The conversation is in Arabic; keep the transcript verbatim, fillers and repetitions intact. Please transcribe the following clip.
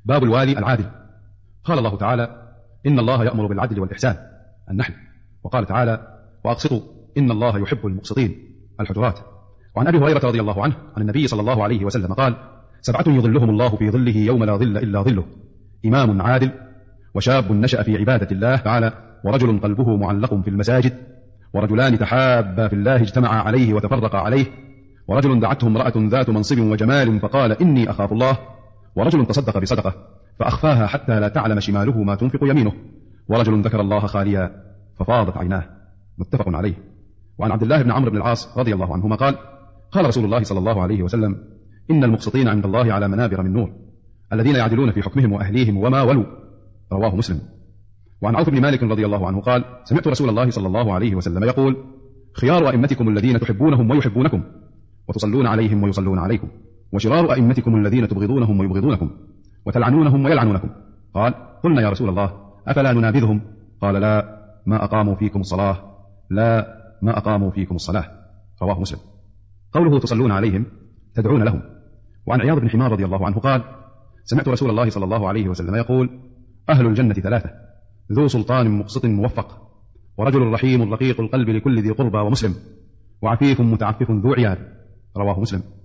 باب الوالي العادل. قال الله تعالى: إن الله يأمر بالعدل والإحسان، النحل. وقال تعالى: وأقسطوا إن الله يحب المقسطين، الحجرات. وعن أبي هريرة رضي الله عنه عن النبي صلى الله عليه وسلم قال: سبعة يظلهم الله في ظله يوم لا ظل إلا ظله: إمام عادل، وشاب نشأ في عبادة الله تعالى، ورجل قلبه معلق في المساجد، ورجلان تحابا في الله اجتمعا عليه وتفرقا عليه، ورجل دعته امرأة ذات منصب وجمال فقال: إني أخاف الله، ورجل تصدق بصدقة فأخفاها حتى لا تعلم شماله ما تنفق يمينه، ورجل ذكر الله خاليا ففاضت عيناه، متفق عليه. وعن عبد الله بن عمرو بن العاص رضي الله عنهما قال: قال رسول الله صلى الله عليه وسلم: إن المقسطين عند الله على منابر من نور، الذين يعدلون في حكمهم وأهليهم وما ولوا، رواه مسلم. وعن عوف بن مالك رضي الله عنه قال: سمعت رسول الله صلى الله عليه وسلم يقول: خيار أئمتكم الذين تحبونهم ويحبونكم، وتصلون عليهم ويصلون عليكم، وشرار أئمتكم الذين تبغضونهم ويبغضونكم، وتلعنونهم ويلعنونكم. قال: قلنا يا رسول الله أفلا ننابذهم؟ قال: لا ما أقاموا فيكم الصلاة، لا ما أقاموا فيكم الصلاة، رواه مسلم. قوله تصلون عليهم تدعون لهم. وعن عياض بن حمار رضي الله عنه قال: سمعت رسول الله صلى الله عليه وسلم يقول: أهل الجنة ثلاثة: ذو سلطان مقسط موفق، ورجل رحيم رقيق القلب لكل ذي قربى ومسلم، وعفيف متعفف ذو عيال، رواه مسلم.